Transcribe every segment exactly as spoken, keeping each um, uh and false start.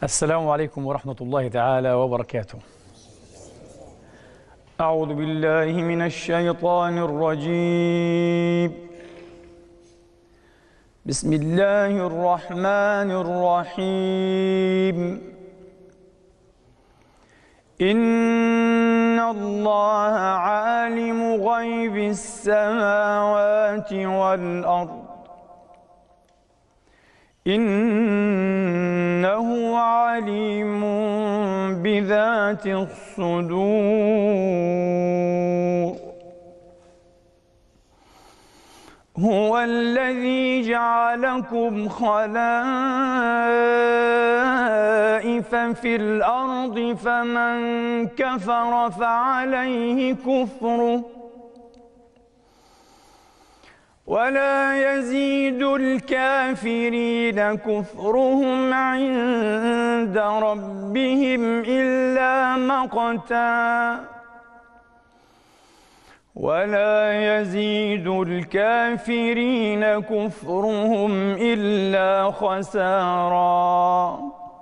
السلام عليكم ورحمة الله تعالى وبركاته. أعوذ بالله من الشيطان الرجيم. بسم الله الرحمن الرحيم. إن الله عالم غيب السماوات والأرض إنه عليم بذات الصدور. هو الذي جعلكم خلائف في الأرض فمن كفر فعليه كفره ولا يزيد الكافرين كفرهم عند ربهم إلا مقتا ولا يزيد الكافرين كفرهم إلا خسارا.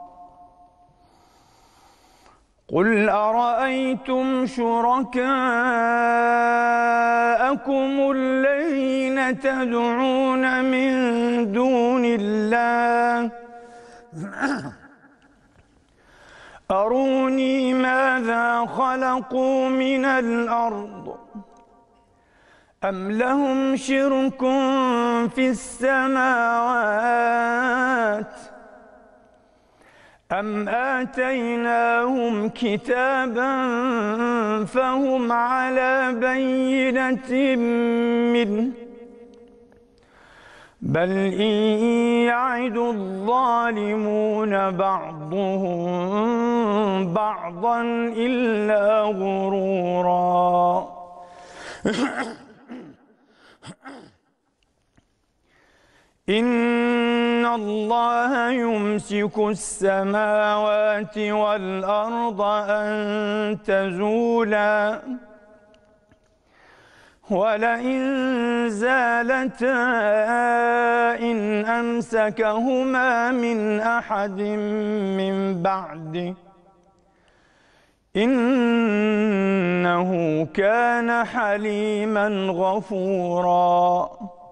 قل أرأيتم شركاءكم الذين تدعون من دون الله أروني ماذا خلقوا من الأرض أم لهم شرك في السماوات أم آتيناهم كتابا فهم على بينة منه بل إن يعد الظالمون بعضهم بعضا إلا غرورا. إن الله يمسك السماوات والأرض أن تزولا ولئن زالتا إن أمسكهما من أحد من بعده إنه كان حليما غفورا.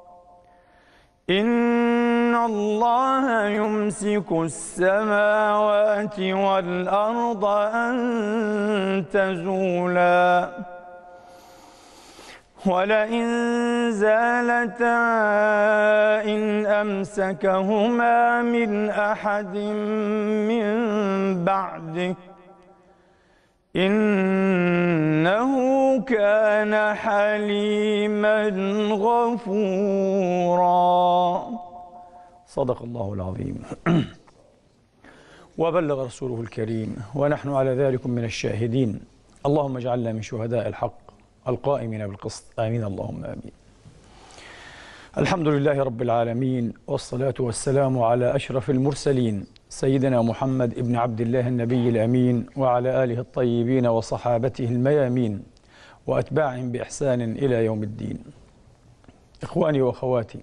إن الله يمسك السماوات والأرض أن تزولا ولئن زالتا إن أمسكهما من أحد من بعده إنه كان حليما غفورا. صدق الله العظيم وبلغ رسوله الكريم ونحن على ذلك من الشاهدين. اللهم اجعلنا من شهداء الحق القائمين بالقسط آمين اللهم آمين. الحمد لله رب العالمين والصلاة والسلام على أشرف المرسلين سيدنا محمد ابن عبد الله النبي الأمين وعلى آله الطيبين وصحابته الميامين وأتباعهم بإحسان إلى يوم الدين. إخواني وأخواتي،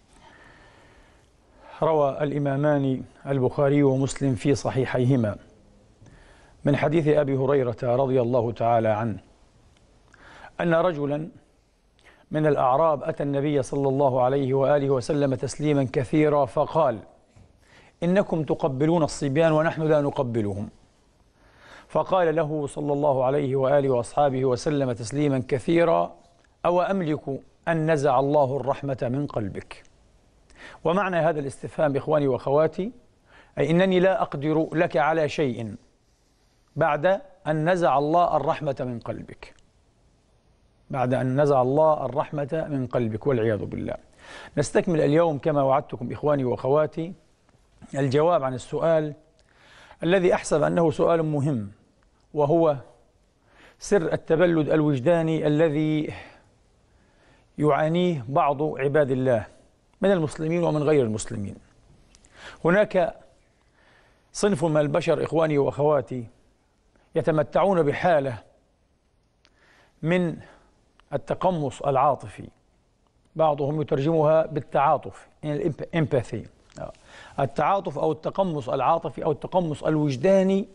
روى الإمامان البخاري ومسلم في صحيحيهما من حديث أبي هريرة رضي الله تعالى عنه أن رجلا من الأعراب أتى النبي صلى الله عليه وآله وسلم تسليما كثيرا فقال: إنكم تقبلون الصبيان ونحن لا نقبلهم. فقال له صلى الله عليه وآله وأصحابه وسلم تسليما كثيرا: أو أملك أن نزع الله الرحمة من قلبك؟ ومعنى هذا الاستفهام إخواني وأخواتي أي أنني لا أقدر لك على شيء بعد أن نزع الله الرحمة من قلبك، بعد أن نزع الله الرحمة من قلبك والعياذ بالله. نستكمل اليوم كما وعدتكم إخواني وأخواتي الجواب عن السؤال الذي أحسب أنه سؤال مهم، وهو سر التبلد الوجداني الذي يعانيه بعض عباد الله من المسلمين ومن غير المسلمين. هناك صنف من البشر إخواني وأخواتي يتمتعون بحالة من التقمص العاطفي، بعضهم يترجمها بالتعاطف، الإمباثي، التعاطف أو التقمص العاطفي أو التقمص الوجداني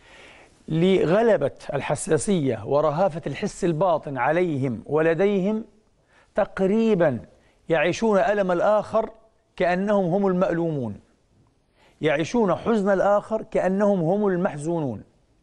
لغلبة الحساسية ورهافة الحس الباطن عليهم ولديهم، تقريبا يعيشون ألم الآخر كأنهم هم المألومون، يعيشون حزن الآخر كأنهم هم المحزونون،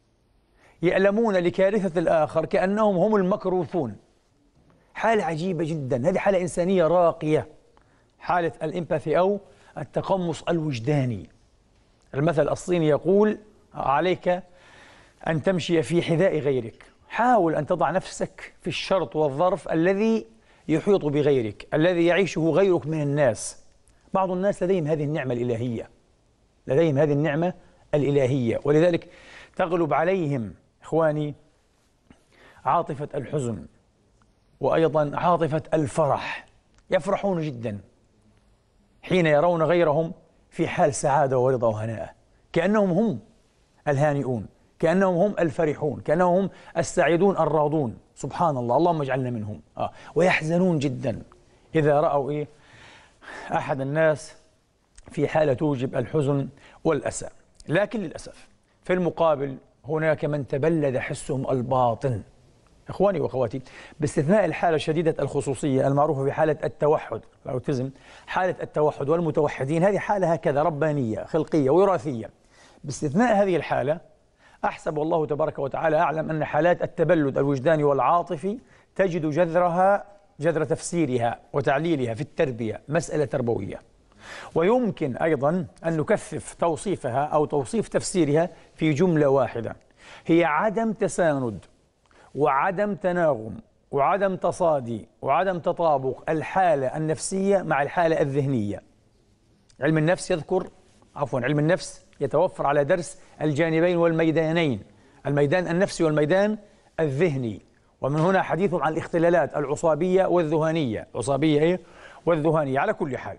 يألمون لكارثة الآخر كأنهم هم المكروثون. حالة عجيبة جدا، هذه حالة إنسانية راقية، حالة الإمباثي أو التقمص الوجداني. المثل الصيني يقول: عليك أن تمشي في حذاء غيرك. حاول أن تضع نفسك في الشرط والظرف الذي يحيط بغيرك، الذي يعيشه غيرك من الناس. بعض الناس لديهم هذه النعمة الإلهية، لديهم هذه النعمة الإلهية، ولذلك تغلب عليهم إخواني عاطفة الحزن وأيضا عاطفة الفرح. يفرحون جدا حين يرون غيرهم في حال سعادة ورضا وهناء، كأنهم هم الهانئون، كأنهم هم الفرحون، كأنهم هم السعيدون الراضون. سبحان الله، اللهم اجعلنا منهم. آه. ويحزنون جدا إذا رأوا إيه أحد الناس في حالة توجب الحزن والأسى. لكن للأسف في المقابل هناك من تبلد حسهم الباطن. إخواني وأخواتي، باستثناء الحالة شديدة الخصوصية المعروفة بحالة التوحد، الأوتيزم، حالة التوحد والمتوحدين، هذه حالة هكذا ربانية خلقية وراثية. باستثناء هذه الحالة، أحسب والله تبارك وتعالى أعلم أن حالات التبلد الوجداني والعاطفي تجد جذرها جذر تفسيرها وتعليلها في التربية، مسألة تربوية. ويمكن أيضا أن نكثف توصيفها أو توصيف تفسيرها في جملة واحدة، هي عدم تساند وعدم تناغم وعدم تصادي وعدم تطابق الحالة النفسية مع الحالة الذهنية. علم النفس يذكر عفوا علم النفس يتوفر على درس الجانبين والميدانين، الميدان النفسي والميدان الذهني. ومن هنا حديث عن الاختلالات العصابية والذهانية، عصابية إيه والذهانية. على كل حال،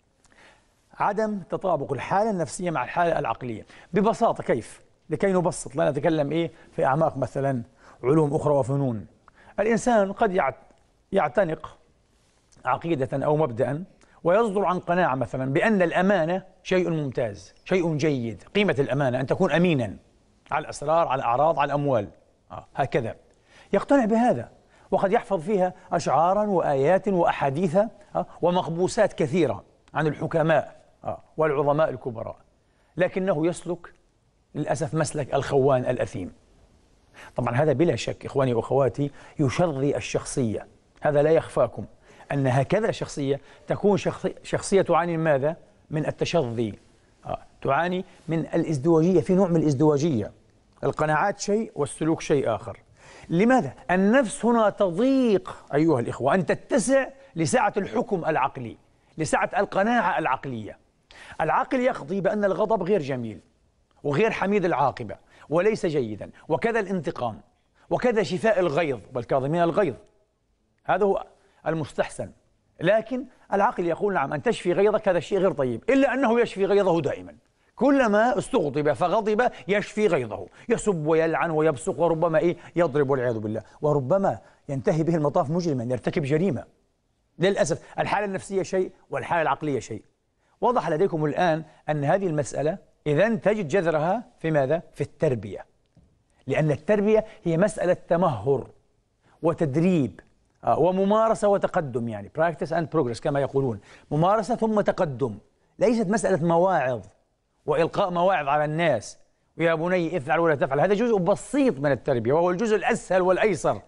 عدم تطابق الحالة النفسية مع الحالة العقلية. ببساطة كيف؟ لكي نبسط، لا نتكلم إيه في أعماق مثلا علوم أخرى وفنون. الإنسان قد يعتنق عقيدة أو مبدأ ويصدر عن قناعة مثلا بأن الأمانة شيء ممتاز، شيء جيد. قيمة الأمانة أن تكون أمينا على الأسرار، على الأعراض، على الأموال. آه. هكذا يقتنع بهذا، وقد يحفظ فيها أشعارا وآيات وأحاديث آه. ومقبوسات كثيرة عن الحكماء آه. والعظماء الكبراء، لكنه يسلك للأسف مسلك الخوان الأثيم. طبعا هذا بلا شك إخواني وأخواتي يشظي الشخصية، هذا لا يخفاكم أن هكذا شخصية تكون شخصية, شخصية تعاني من ماذا؟ من التشظي، آه. تعاني من الازدواجية، في نوع من الازدواجية، القناعات شيء والسلوك شيء آخر. لماذا؟ النفس هنا تضيق أيها الإخوة أن تتسع لسعة الحكم العقلي، لسعة القناعة العقلية. العقل يقضي بأن الغضب غير جميل وغير حميد العاقبة وليس جيدا، وكذا الانتقام، وكذا شفاء الغيظ والكاظمين الغيظ، هذا هو المستحسن. لكن العقل يقول نعم أن تشفي غيظك هذا الشيء غير طيب، إلا أنه يشفي غيظه دائما، كلما استغضب فغضب يشفي غيظه، يسب ويلعن ويبصق وربما إيه يضرب والعياذ بالله، وربما ينتهي به المطاف مجرما يرتكب جريمة. للأسف الحالة النفسية شيء والحالة العقلية شيء. وضح لديكم الآن أن هذه المسألة إذن تجد جذرها في ماذا؟ في التربية، لأن التربية هي مسألة تمهر وتدريب وممارسة وتقدم، يعني practice and progress كما يقولون، ممارسة ثم تقدم، ليست مسألة مواعظ وإلقاء مواعظ على الناس ويا بني افعل ولا تفعل. هذا جزء بسيط من التربية وهو الجزء الأسهل والأيسر،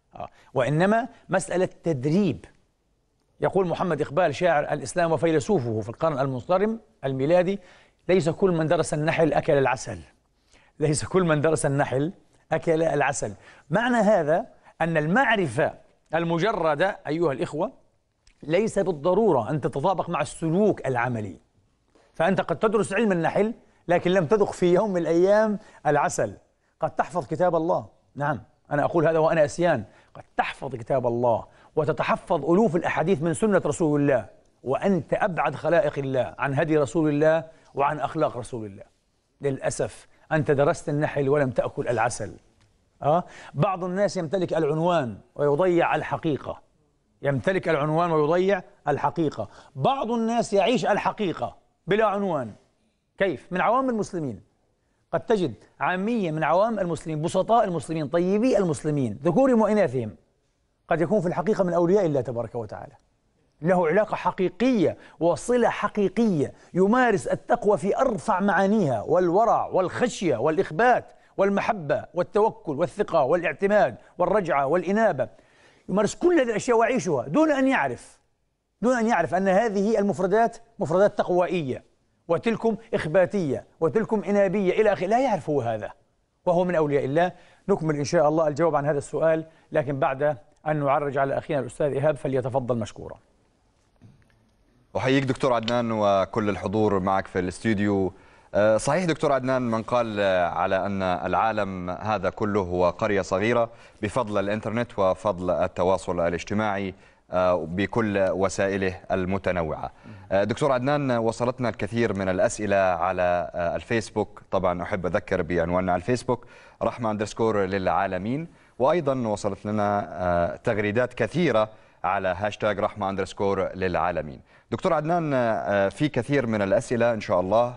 وإنما مسألة تدريب. يقول محمد إقبال شاعر الإسلام وفيلسوفه في القرن المنصرم الميلادي: ليس كل من درس النحل أكل العسل، ليس كل من درس النحل أكل العسل. معنى هذا أن المعرفة المجردة أيها الإخوة ليس بالضرورة أن تتطابق مع السلوك العملي. فأنت قد تدرس علم النحل لكن لم تذق في يوم من الأيام العسل. قد تحفظ كتاب الله، نعم أنا أقول هذا وأنا أسيان، قد تحفظ كتاب الله وتتحفظ ألوف الأحاديث من سنة رسول الله، وأنت أبعد خلائق الله عن هدي رسول الله وعن أخلاق رسول الله. للأسف أنت درست النحل ولم تأكل العسل. أه؟ بعض الناس يمتلك العنوان ويضيع الحقيقة، يمتلك العنوان ويضيع الحقيقة. بعض الناس يعيش الحقيقة، بلا عنوان. كيف؟ من عوام المسلمين. قد تجد عامية من عوام المسلمين، بسطاء المسلمين، طيبي المسلمين، ذكورهم وإناثهم، قد يكون في الحقيقة من أولياء الله تبارك وتعالى، له علاقة حقيقية وصلة حقيقية، يمارس التقوى في أرفع معانيها، والورع والخشية والإخبات والمحبة والتوكل والثقة والاعتماد والرجعة والإنابة، يمارس كل هذه الأشياء ويعيشها دون أن يعرف دون أن يعرف أن هذه المفردات مفردات تقوائية، وتلكم إخباتية، وتلكم إنابية إلى آخره. لا يعرف هو هذا، وهو من أولياء الله. نكمل إن شاء الله الجواب عن هذا السؤال، لكن بعد أن نعرج على أخينا الأستاذ إيهاب، فليتفضل مشكورا. أحييك دكتور عدنان وكل الحضور معك في الاستوديو. صحيح دكتور عدنان، من قال على أن العالم هذا كله هو قرية صغيرة بفضل الإنترنت وفضل التواصل الاجتماعي بكل وسائله المتنوعة. دكتور عدنان، وصلتنا الكثير من الأسئلة على الفيسبوك، طبعا أحب أذكر بعنواننا على الفيسبوك رحمة أندرسكور للعالمين، وأيضا وصلت لنا تغريدات كثيرة على هاشتاج رحمة أندرسكور للعالمين. دكتور عدنان، في كثير من الأسئلة إن شاء الله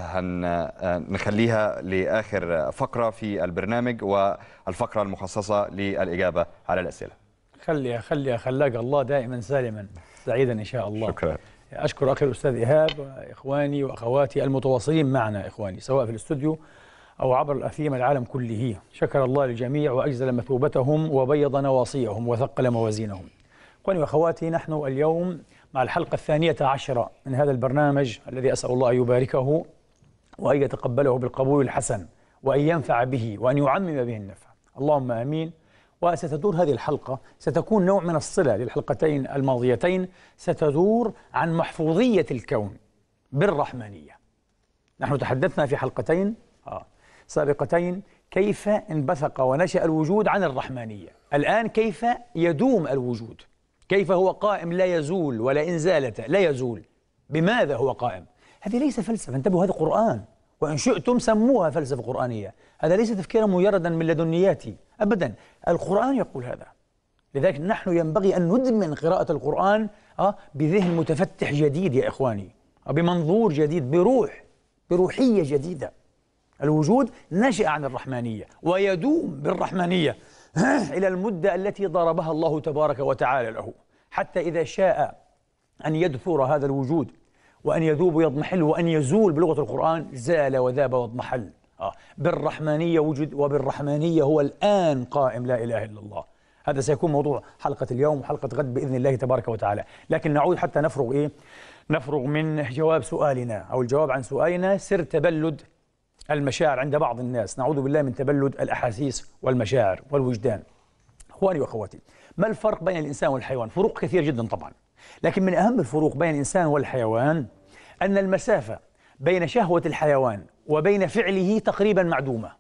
هنخليها لآخر فقرة في البرنامج، والفقرة المخصصة للإجابة على الأسئلة. خلي خلي خلاك الله دائما سالما سعيدا إن شاء الله. شكرا. أشكر أخي الأستاذ إيهاب وإخواني وأخواتي المتواصلين معنا، إخواني سواء في الاستوديو أو عبر الأثيم العالم كله. شكر الله للجميع وأجزل مثوبتهم وبيض نواصيهم وثقل موازينهم. إخواني وأخواتي، نحن اليوم مع الحلقة الثانية عشرة من هذا البرنامج الذي أسأل الله أن يباركه وأن يتقبله بالقبول الحسن، وأن ينفع به وأن يعمم به النفع، اللهم آمين. وستدور هذه الحلقة، ستكون نوع من الصلة للحلقتين الماضيتين، ستدور عن محفوظية الكون بالرحمانية. نحن تحدثنا في حلقتين آه سابقتين كيف انبثق ونشأ الوجود عن الرحمانية، الآن كيف يدوم الوجود، كيف هو قائم لا يزول، ولا إن زالت لا يزول. بماذا هو قائم؟ هذه ليس فلسفة، انتبهوا، هذا قرآن، وإن شئتم سموها فلسفة قرآنية. هذا ليس تفكيرا مجردا من لدنياتي أبدا، القرآن يقول هذا. لذلك نحن ينبغي أن ندمن قراءة القرآن آه بذهن متفتح جديد يا إخواني، آه بمنظور جديد، بروح بروحية جديدة. الوجود نشأ عن الرحمانية ويدوم بالرحمانية إلى المدة التي ضربها الله تبارك وتعالى له، حتى إذا شاء أن يدثر هذا الوجود وأن يذوب ويضمحل وأن يزول بلغة القرآن، زال وذاب واضمحل. آه بالرحمانية وجد، وبالرحمانية هو الآن قائم، لا إله إلا الله. هذا سيكون موضوع حلقة اليوم وحلقة غد بإذن الله تبارك وتعالى. لكن نعود حتى نفرغ إيه؟ نفرغ من جواب سؤالنا أو الجواب عن سؤالنا: سر تبلد المشاعر عند بعض الناس. نعوذ بالله من تبلد الأحاسيس والمشاعر والوجدان. إخواني وأخواتي، ما الفرق بين الإنسان والحيوان؟ فروق كثير جدا طبعا، لكن من أهم الفروق بين الإنسان والحيوان أن المسافة بين شهوة الحيوان وبين فعله تقريبا معدومة.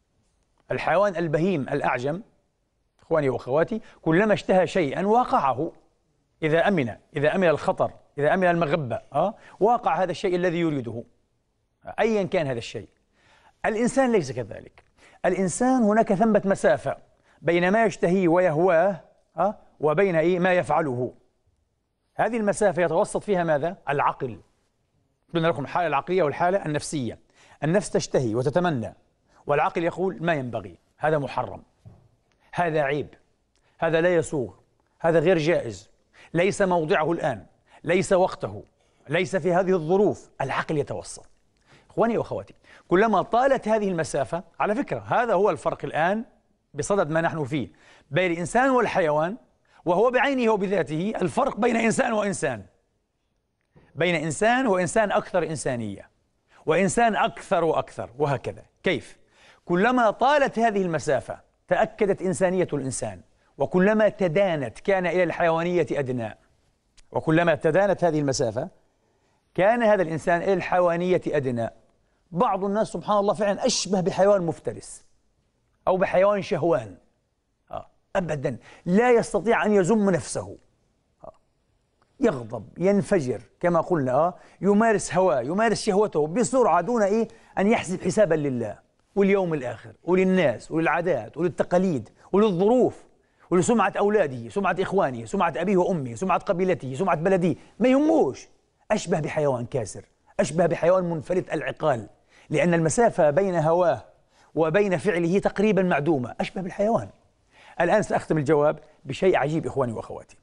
الحيوان البهيم الأعجم إخواني وأخواتي كلما اشتهى شيئا واقعه، إذا أمن إذا أمن الخطر، إذا أمن المغبة أه؟ واقع هذا الشيء الذي يريده أيا كان هذا الشيء. الإنسان ليس كذلك. الإنسان هناك ثمة مسافة بين ما يشتهيه ويهواه أه؟ وبين إيه ما يفعله. هذه المسافة يتوسط فيها ماذا؟ العقل. قلنا لكم الحالة العقلية والحالة النفسية. النفس تشتهي وتتمنى، والعقل يقول ما ينبغي، هذا محرم، هذا عيب، هذا لا يسوغ، هذا غير جائز، ليس موضعه الآن، ليس وقته، ليس في هذه الظروف. العقل يتوسط. إخواني وأخواتي، كلما طالت هذه المسافة، على فكرة هذا هو الفرق الآن بصدد ما نحن فيه بين الإنسان والحيوان، وهو بعينه وبذاته الفرق بين إنسان وإنسان، بين إنسان وإنسان أكثر إنسانية، وإنسان أكثر وأكثر، وهكذا. كيف؟ كلما طالت هذه المسافة تأكدت إنسانية الإنسان، وكلما تدانت كان إلى الحيوانية أدنى، وكلما تدانت هذه المسافة كان هذا الإنسان إلى الحيوانية أدنى. بعض الناس سبحان الله فعلا أشبه بحيوان مفترس أو بحيوان شهوان آه. أبدا لا يستطيع أن يزم نفسه آه. يغضب، ينفجر كما قلنا آه. يمارس هواه، يمارس شهوته بسرعة دون إيه أن يحسب حسابا لله واليوم الآخر وللناس وللعادات وللتقاليد وللظروف ولسمعة أولاده، سمعة إخوانه، سمعة أبيه وأمه، سمعة قبيلته، سمعة بلده، ما يهموش. أشبه بحيوان كاسر، أشبه بحيوان منفلت العقال، لأن المسافة بين هواه وبين فعله تقريبا معدومة، أشبه بالحيوان. الآن سأختم الجواب بشيء عجيب إخواني وأخواتي.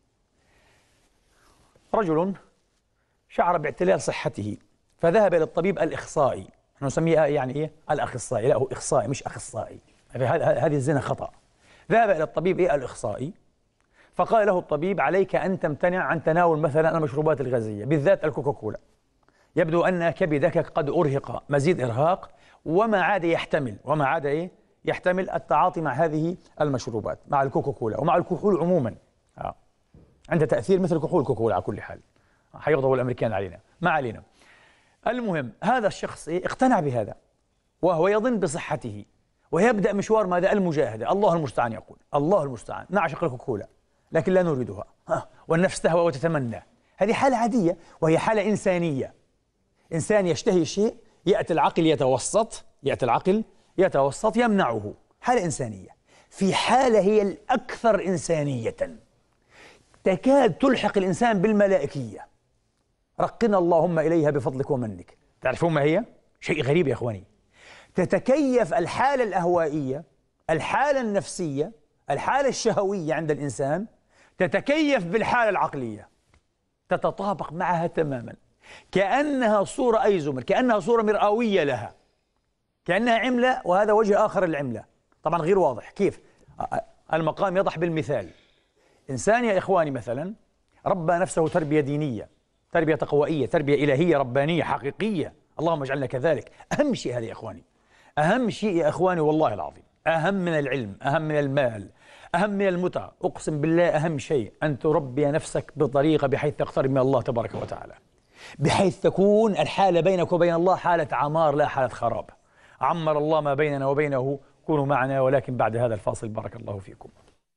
رجل شعر باعتلال صحته فذهب إلى الطبيب الإخصائي، نحن نسميه يعني إيه؟ الأخصائي، لا هو إخصائي مش أخصائي، هذه الزنا خطأ. ذهب إلى الطبيب إيه؟ الإخصائي، فقال له الطبيب: عليك أن تمتنع عن تناول مثلا المشروبات الغازية بالذات الكوكاكولا، يبدو أن كبدك قد أرهق مزيد إرهاق وما عاد يحتمل وما عاد إيه؟ يحتمل التعاطي مع هذه المشروبات، مع الكوكاكولا ومع الكحول عموما. آه. عنده تأثير مثل كحول الكوكاكولا على كل حال، حيغضبوا الأمريكان علينا، ما علينا. المهم هذا الشخص إيه؟ اقتنع بهذا وهو يظن بصحته ويبدأ مشوار ماذا؟ المجاهدة. الله المستعان، يقول الله المستعان، نعشق الكوكاكولا لكن لا نريدها، ها. والنفس تهوى وتتمنى. هذه حالة عادية وهي حالة إنسانية. إنسان يشتهي شيء، يأتي العقل يتوسط يأتي العقل يتوسط يمنعه، حالة إنسانية. في حالة هي الأكثر إنسانية تكاد تلحق الإنسان بالملائكية، رقنا اللهم إليها بفضلك ومنك. تعرفون ما هي؟ شيء غريب يا إخواني. تتكيف الحالة الأهوائية، الحالة النفسية، الحالة الشهوية عند الإنسان تتكيف بالحالة العقلية، تتطابق معها تماما، كأنها صورة أيزومر، كأنها صورة مرئوية لها، كأنها عملة وهذا وجه آخر للعملة. طبعا غير واضح كيف؟ المقام يضح بالمثال. إنسان يا إخواني مثلا ربى نفسه تربية دينية، تربية تقوائية، تربية إلهية ربانية حقيقية، اللهم اجعلنا كذلك. أهم شيء هذا يا إخواني، أهم شيء يا إخواني والله العظيم، أهم من العلم، أهم من المال، أهم من المتعة، أقسم بالله أهم شيء أن تربي نفسك بطريقة بحيث تقترب من الله تبارك وتعالى، بحيث تكون الحالة بينك وبين الله حالة عمار لا حالة خراب. عمر الله ما بيننا وبينه. كونوا معنا، ولكن بعد هذا الفاصل. بارك الله فيكم.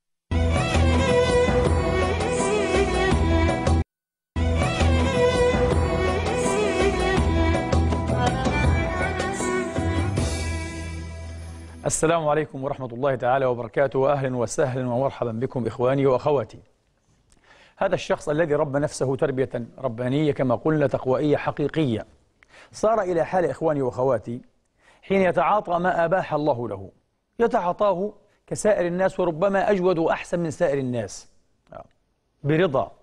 السلام عليكم ورحمة الله تعالى وبركاته، وأهلا وسهلا ومرحبا بكم إخواني وأخواتي. هذا الشخص الذي ربى نفسه تربية ربانية كما قلنا تقوائية حقيقية صار إلى حال إخواني وأخواتي حين يتعاطى ما أباح الله له، يتعاطاه كسائر الناس، وربما أجود وأحسن من سائر الناس، برضا،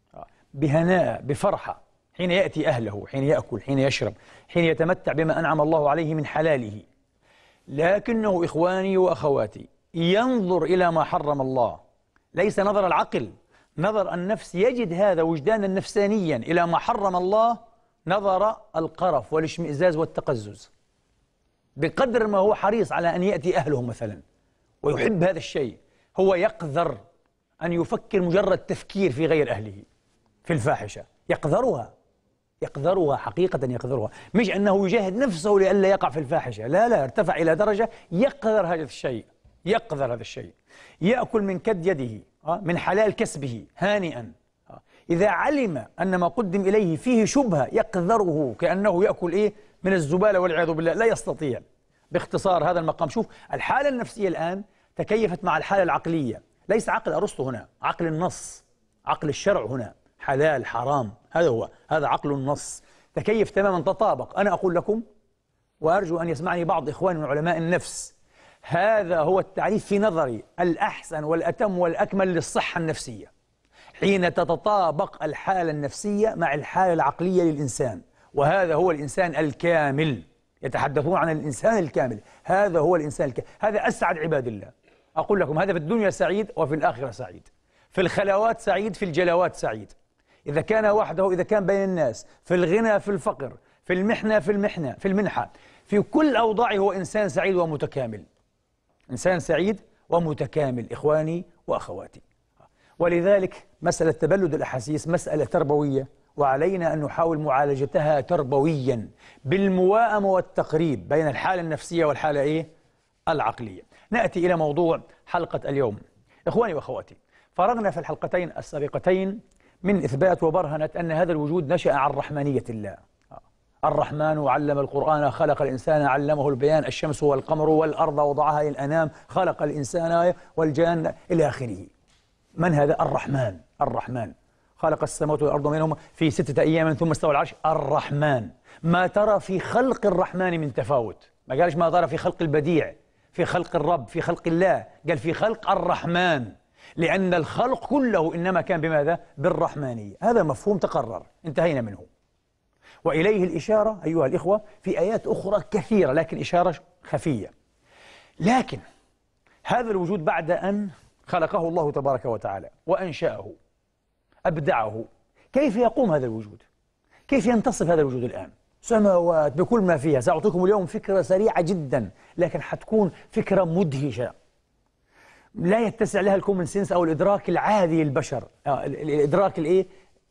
بهناء، بفرحة، حين يأتي أهله، حين يأكل، حين يشرب، حين يتمتع بما أنعم الله عليه من حلاله. لكنه إخواني وأخواتي ينظر إلى ما حرم الله، ليس نظر العقل، نظر النفس، يجد هذا وجدانا نفسانيا إلى ما حرم الله، نظر القرف والاشمئزاز والتقزز. بقدر ما هو حريص على أن يأتي أهله مثلا ويحب هذا الشيء، هو يقذر أن يفكر مجرد تفكير في غير أهله، في الفاحشة، يقذرها يقذرها حقيقة، يقذرها، مش أنه يجاهد نفسه لئلا يقع في الفاحشة، لا لا، ارتفع إلى درجة يقذر هذا الشيء، يقذر هذا الشيء، يأكل من كد يده، من حلال كسبه هانئا. إذا علم أن ما قدم إليه فيه شبهة يقذره كأنه يأكل إيه؟ من الزبالة والعياذ بالله، لا يستطيع. باختصار هذا المقام، شوف الحالة النفسية الآن تكيفت مع الحالة العقلية، ليس عقل أرسطو هنا، عقل النص، عقل الشرع هنا، حلال حرام، هذا هو، هذا عقل النص، تكيف تماما، تطابق. أنا أقول لكم وأرجو أن يسمعني بعض إخواني من علماء النفس، هذا هو التعريف في نظري الأحسن والأتم والأكمل للصحة النفسية، حين تتطابق الحالة النفسية مع الحالة العقلية للإنسان، وهذا هو الإنسان الكامل. يتحدثون عن الإنسان الكامل، هذا هو الإنسان الكامل، هذا أسعد عباد الله. أقول لكم هذا في الدنيا سعيد وفي الآخرة سعيد، في الخلوات سعيد، في الجلوات سعيد، إذا كان وحده، إذا كان بين الناس، في الغنى، في الفقر، في المحنة، في المحنة، في المنحة، في كل أوضاعه هو إنسان سعيد ومتكامل، إنسان سعيد ومتكامل إخواني وأخواتي. ولذلك مسألة تبلد الأحاسيس مسألة تربوية، وعلينا أن نحاول معالجتها تربويا بالمواءمة والتقريب بين الحالة النفسية والحالة إيه؟ العقلية. نأتي إلى موضوع حلقة اليوم. إخواني وأخواتي، فرغنا في الحلقتين السابقتين من إثبات وبرهنة أن هذا الوجود نشأ عن رحمانية الله. الرحمن علم القرآن، خلق الإنسان، علمه البيان، الشمس والقمر والأرض وضعها للأنام، خلق الإنسان والجان إلى آخره. من هذا؟ الرحمن. الرحمن خلق السماوات والأرض وبينهما في ستة أيام ثم استوى على العرش الرحمن. ما ترى في خلق الرحمن من تفاوت، ما قالش ما ترى في خلق البديع، في خلق الرب، في خلق الله، قال في خلق الرحمن، لأن الخلق كله إنما كان بماذا؟ بالرحمانية. هذا مفهوم تقرر، انتهينا منه. وإليه الإشارة أيها الإخوة في آيات أخرى كثيرة، لكن إشارة خفية. لكن هذا الوجود بعد أن خلقه الله تبارك وتعالى وأنشأه أبدعه، كيف يقوم هذا الوجود؟ كيف ينتصف هذا الوجود الآن؟ سماوات بكل ما فيها. سأعطيكم اليوم فكرة سريعة جدا، لكن حتكون فكرة مدهشة لا يتسع لها الكومن سنس أو الإدراك العادي للبشر، آه الإدراك الإيه؟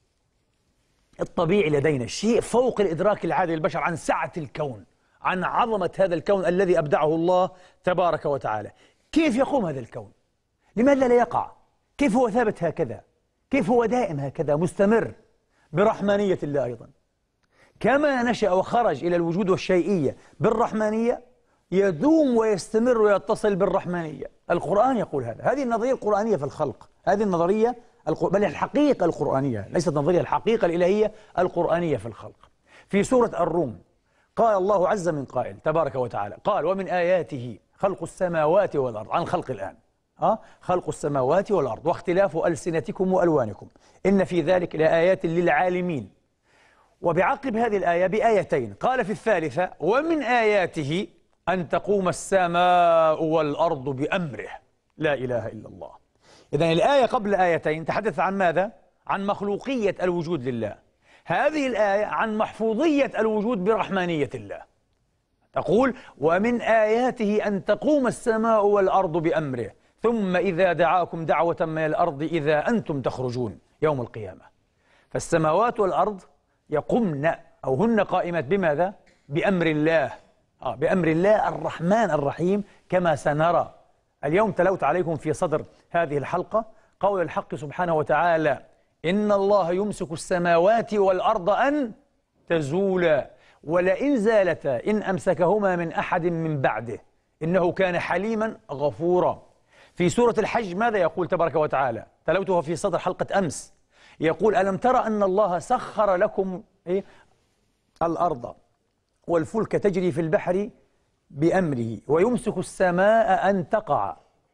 الطبيعي لدينا، شيء فوق الإدراك العادي للبشر عن سعة الكون، عن عظمة هذا الكون الذي أبدعه الله تبارك وتعالى. كيف يقوم هذا الكون؟ لماذا لا يقع؟ كيف هو ثابت هكذا؟ كيف هو دائم هكذا مستمر برحمانية الله أيضا؟ كما نشأ وخرج إلى الوجود والشيئية بالرحمانية، يدوم ويستمر ويتصل بالرحمانية. القرآن يقول هذا، هذه النظرية القرآنية في الخلق، هذه النظرية بل الحقيقة القرآنية، ليست نظرية، الحقيقة الإلهية القرآنية في الخلق. في سورة الروم قال الله عز من قائل تبارك وتعالى، قال ومن آياته خلق السماوات والأرض، عن خلق الآن، أه؟ خلق السماوات والأرض واختلاف ألسنتكم وألوانكم إن في ذلك لآيات للعالمين. وبعقب هذه الآية بآيتين قال في الثالثة ومن آياته أن تقوم السماء والأرض بأمره. لا إله إلا الله. إذن الآية قبل آيتين تحدث عن ماذا؟ عن مخلوقية الوجود لله. هذه الآية عن محفوظية الوجود برحمانية الله. تقول ومن آياته أن تقوم السماء والأرض بأمره ثم إذا دعاكم دعوة من الأرض إذا أنتم تخرجون يوم القيامة. فالسماوات والأرض يقمن أو هن قائمات بماذا؟ بأمر الله، آه بأمر الله الرحمن الرحيم، كما سنرى اليوم. تلوت عليكم في صدر هذه الحلقة قول الحق سبحانه وتعالى إن الله يمسك السماوات والأرض أن تزولا ولئن زالتا إن أمسكهما من أحد من بعده إنه كان حليما غفورا. في سورة الحج ماذا يقول تبارك وتعالى؟ تلوته في صدر حلقة أمس، يقول ألم ترى أن الله سخر لكم إيه؟ الأرض والفلك تجري في البحر بأمره ويمسك السماء أن تقع.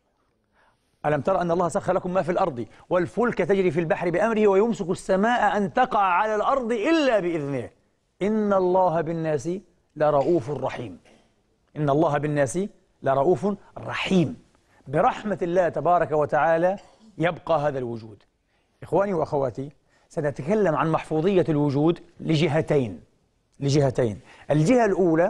ألم ترى أن الله سخر لكم ما في الأرض والفلك تجري في البحر بأمره ويمسك السماء أن تقع على الأرض إلا بإذنه إن الله بالناس لرؤوف رحيم. إن الله بالناس لرؤوف رحيم. برحمة الله تبارك وتعالى يبقى هذا الوجود. إخواني وأخواتي، سنتكلم عن محفوظية الوجود لجهتين لجهتين الجهة الأولى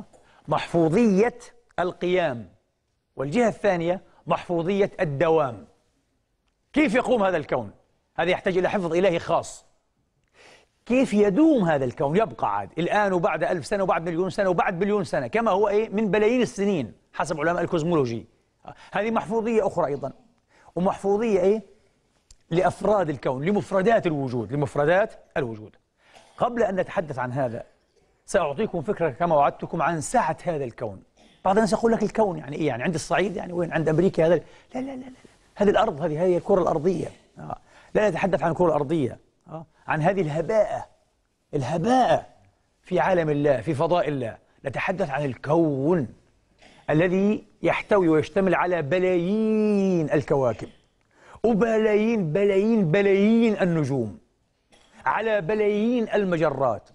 محفوظية القيام، والجهة الثانية محفوظية الدوام. كيف يقوم هذا الكون؟ هذا يحتاج إلى حفظ إلهي خاص. كيف يدوم هذا الكون، يبقى عاد الآن وبعد ألف سنة وبعد مليون سنة وبعد بليون سنة كما هو إيه من بلايين السنين حسب علماء الكوزمولوجي. هذه محفوظية أخرى أيضا، ومحفوظية إيه لأفراد الكون، لمفردات الوجود لمفردات الوجود. قبل أن نتحدث عن هذا سأعطيكم فكرة كما وعدتكم عن سعة هذا الكون. بعض الناس يقول لك الكون يعني إيه؟ يعني عند الصعيد، يعني وين؟ عند أمريكا هذا؟ لا لا لا لا، هذه الأرض، هذه هي الكرة الأرضية. آه. لا نتحدث عن الكرة الأرضية، آه. عن هذه الهباءة الهباءة في عالم الله، في فضاء الله. نتحدث عن الكون الذي يحتوي ويشتمل على بلايين الكواكب وبلايين بلايين بلايين النجوم، على بلايين المجرات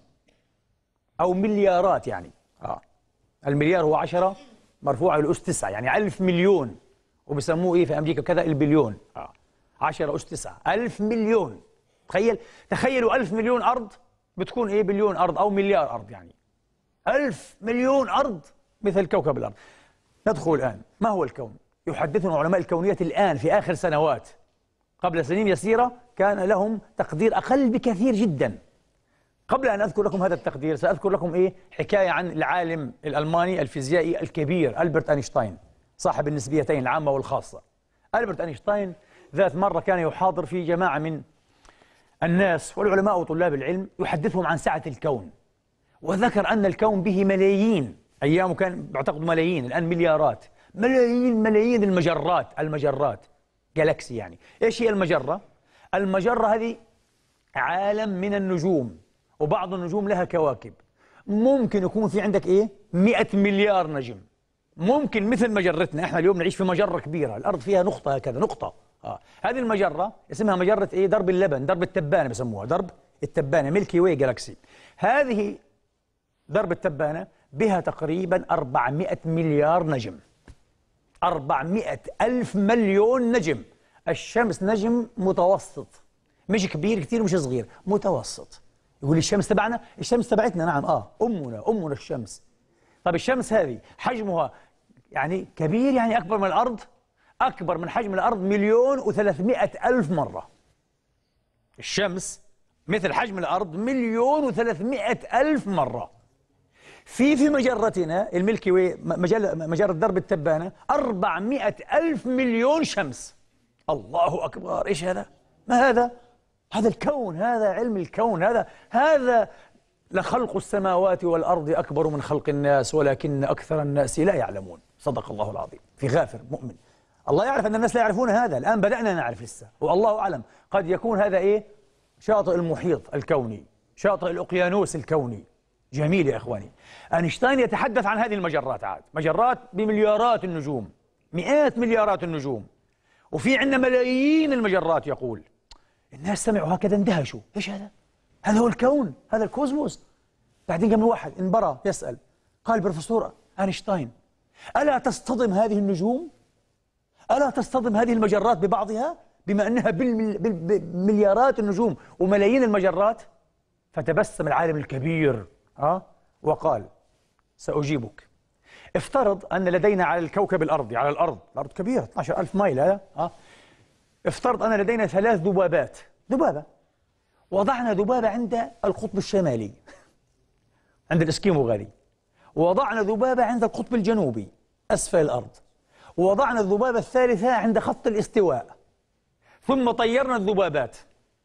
أو مليارات يعني. آه. المليار هو عشرة مرفوعة لأس تسعة، يعني ألف مليون، وبسموه إيه في أمريكا كذا البليون. آه. عشرة أس تسعة، ألف مليون. تخيل تخيلوا ألف مليون أرض بتكون إيه بليون أرض أو مليار أرض، يعني ألف مليون أرض مثل كوكب الأرض. ندخل الآن، ما هو الكون؟ يحدثنا علماء الكونيات الآن في آخر سنوات. قبل سنين يسيرة كان لهم تقدير أقل بكثير جدا. قبل أن أذكر لكم هذا التقدير سأذكر لكم إيه حكاية عن العالم الألماني الفيزيائي الكبير ألبرت أينشتاين، صاحب النسبيتين العامة والخاصة. ألبرت أينشتاين ذات مرة كان يحاضر في جماعة من الناس والعلماء وطلاب العلم، يحدثهم عن سعة الكون، وذكر أن الكون به ملايين، أيامه كان بعتقد ملايين، الآن مليارات، ملايين ملايين المجرات المجرات جالاكسي. يعني إيش هي المجرة؟ المجرة هذه عالم من النجوم، وبعض النجوم لها كواكب. ممكن يكون في عندك إيه؟ مئة مليار نجم. ممكن مثل مجرتنا، احنا اليوم نعيش في مجرة كبيرة، الأرض فيها نقطة هكذا، نقطة. آه. هذه المجرة اسمها مجرة إيه؟ درب اللبن، درب التبانة بسموها، درب التبانة، ميلكي واي جالاكسي. هذه درب التبانة بها تقريبا أربعمئة مليار نجم، أربعمئة ألف مليون نجم. الشمس نجم متوسط، مش كبير كثير مش صغير، متوسط. يقول الشمس تبعنا، الشمس تبعتنا، نعم اه أمنا أمنا الشمس. طب الشمس هذه حجمها يعني كبير، يعني أكبر من الأرض، أكبر من حجم الأرض مليون وثلاثمائة ألف مرة. الشمس مثل حجم الأرض مليون وثلاثمائة ألف مرة. في في مجرتنا الميلكي واي، مجرة مجرة درب التبانة، أربعمائة ألف مليون شمس. الله أكبر، إيش هذا؟ ما هذا؟ هذا الكون، هذا علم الكون، هذا هذا لخلق السماوات والأرض أكبر من خلق الناس ولكن أكثر الناس لا يعلمون. صدق الله العظيم. في غافر مؤمن. الله يعرف أن الناس لا يعرفون هذا، الآن بدأنا نعرف لسه، والله أعلم قد يكون هذا إيه؟ شاطئ المحيط الكوني، شاطئ الأقيانوس الكوني. جميل يا إخواني. أينشتاين يتحدث عن هذه المجرات، عاد مجرات بمليارات النجوم، مئات مليارات النجوم، وفي عندنا ملايين المجرات. يقول الناس سمعوا هكذا اندهشوا، ايش هذا؟ هذا هو الكون، هذا الكوزموس. بعدين قام واحد انبرى يسأل، قال بروفيسور أينشتاين، ألا تصطدم هذه النجوم؟ ألا تصطدم هذه المجرات ببعضها بما أنها بالمليارات النجوم وملايين المجرات؟ فتبسم العالم الكبير أه؟ وقال سأجيبك. افترض أن لدينا على الكوكب الأرضي، على الأرض، الأرض كبيرة اثني عشر ألف ميل هذا أه؟ افترض أن لدينا ثلاث ذبابات، ذبابة، وضعنا ذبابة عند القطب الشمالي عند الإسكيمو غادي، ووضعنا ذبابة عند القطب الجنوبي أسفل الأرض، ووضعنا الذبابة الثالثة عند خط الاستواء، ثم طيرنا الذبابات،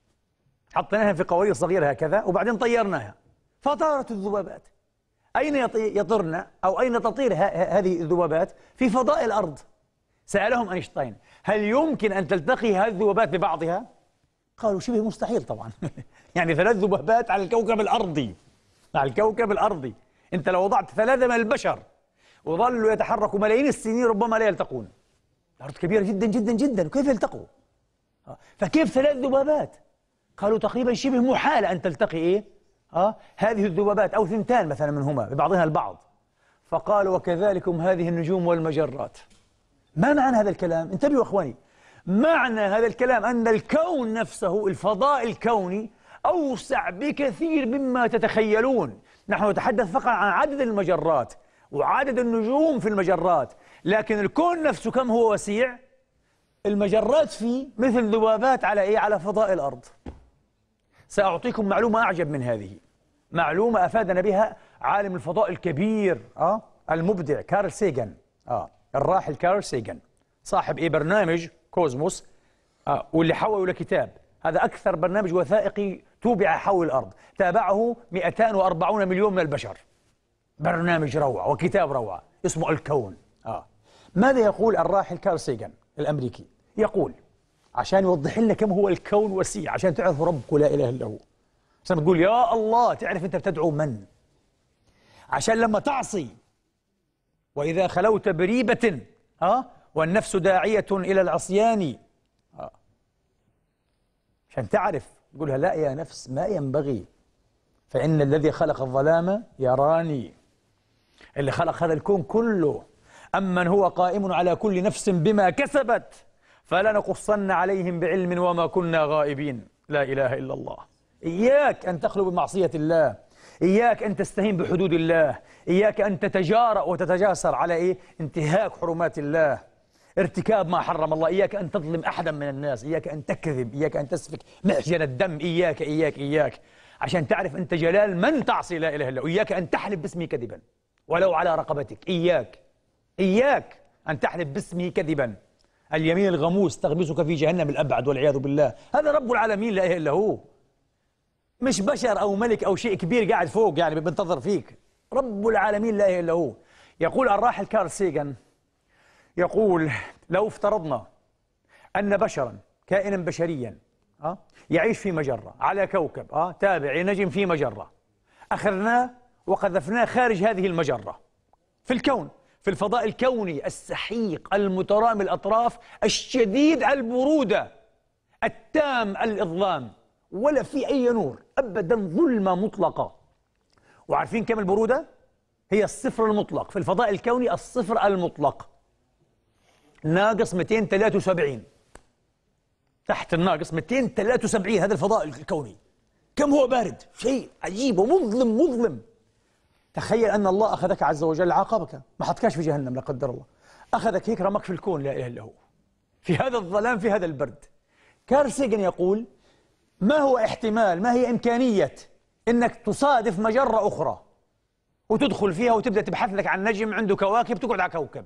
حطيناها في قوارير صغيرة هكذا وبعدين طيرناها، فطارت الذبابات. أين يطرن أو أين تطير هذه الذبابات؟ في فضاء الأرض. سألهم أينشتاين هل يمكن أن تلتقي هذه الذبابات ببعضها؟ قالوا شبه مستحيل طبعا. يعني ثلاث ذبابات على الكوكب الأرضي، على الكوكب الأرضي، أنت لو وضعت ثلاثة من البشر وظلوا يتحركوا ملايين السنين ربما لا يلتقون. الأرض كبيرة جدا جدا جدا، وكيف يلتقوا؟ فكيف ثلاث ذبابات؟ قالوا تقريبا شبه محال أن تلتقي إيه؟ آه هذه الذبابات أو ثنتان مثلا منهما ببعضها البعض. فقالوا وكذلكم هذه النجوم والمجرات. ما معنى هذا الكلام؟ انتبهوا أخواني، معنى هذا الكلام أن الكون نفسه، الفضاء الكوني، أوسع بكثير مما تتخيلون. نحن نتحدث فقط عن عدد المجرات وعدد النجوم في المجرات، لكن الكون نفسه كم هو وسيع. المجرات فيه مثل ذبابات على إيه؟ على فضاء الأرض. سأعطيكم معلومة أعجب من هذه، معلومة أفادنا بها عالم الفضاء الكبير آه المبدع كارل سيغان، آه الراحل كارل سيغان، صاحب إيه؟ برنامج كوزموس، آه واللي حوله لكتاب. هذا أكثر برنامج وثائقي توبع حول الأرض، تابعه مئتين وأربعين مليون من البشر. برنامج روعة وكتاب روعة اسمه الكون. آه. ماذا يقول الراحل كارل سيغان الأمريكي؟ يقول عشان يوضح لنا كم هو الكون وسيع، عشان تعرفوا ربك لا إله إلا هو، عشان تقول يا الله تعرف أنت بتدعو من، عشان لما تعصي وإذا خلوت بريبة آه والنفس داعية إلى العصيان آه عشان تعرف تقولها لا يا نفس ما ينبغي، فإن الذي خلق الظلام يراني. اللي خلق هذا الكون كله أمن هو قائم على كل نفس بما كسبت فلنقصن عليهم بعلم وما كنا غائبين. لا إله إلا الله. إياك أن تخلو بمعصية الله، إياك أن تستهين بحدود الله، إياك أن تتجارأ وتتجاسر على إيه؟ انتهاك حرمات الله، ارتكاب ما حرم الله، إياك أن تظلم أحدا من الناس، إياك أن تكذب، إياك أن تسفك محجن الدم، إياك إياك إياك عشان تعرف أنت جلال من تعصي لا إله إلا هو. إياك أن تحلف باسمه كذبا ولو على رقبتك، إياك إياك أن تحلف باسمه كذبا. اليمين الغموس تغمسك في جهنم الأبعد والعياذ بالله. هذا رب العالمين لا إله إلا هو، مش بشر أو ملك أو شيء كبير قاعد فوق يعني بنتظر فيك. رب العالمين لا إله إلا هو. يقول الراحل كارل سيغان، يقول لو افترضنا أن بشرا كائنا بشريا أه؟ يعيش في مجرة على كوكب أه؟ تابع نجم في مجرة، أخذناه وقذفناه خارج هذه المجرة في الكون، في الفضاء الكوني السحيق المترامي الأطراف الشديد البرودة التام الإظلام، ولا في أي نور أبدا، ظلمة مطلقة. وعارفين كم البرودة؟ هي الصفر المطلق في الفضاء الكوني، الصفر المطلق ناقص مئتين وثلاثة وسبعين، تحت الناقص مئتين وثلاثة وسبعين. هذا الفضاء الكوني كم هو بارد، شيء عجيب ومظلم مظلم. تخيل أن الله أخذك عز وجل، عاقبك، ما حطكاش في جهنم لا قدر الله، أخذك هيك رمك في الكون لا إله إلا هو، في هذا الظلام في هذا البرد. كارل سيغن يقول: ما هو احتمال، ما هي إمكانية أنك تصادف مجرة أخرى وتدخل فيها وتبدأ تبحث لك عن نجم عنده كواكب تقعد على كوكب؟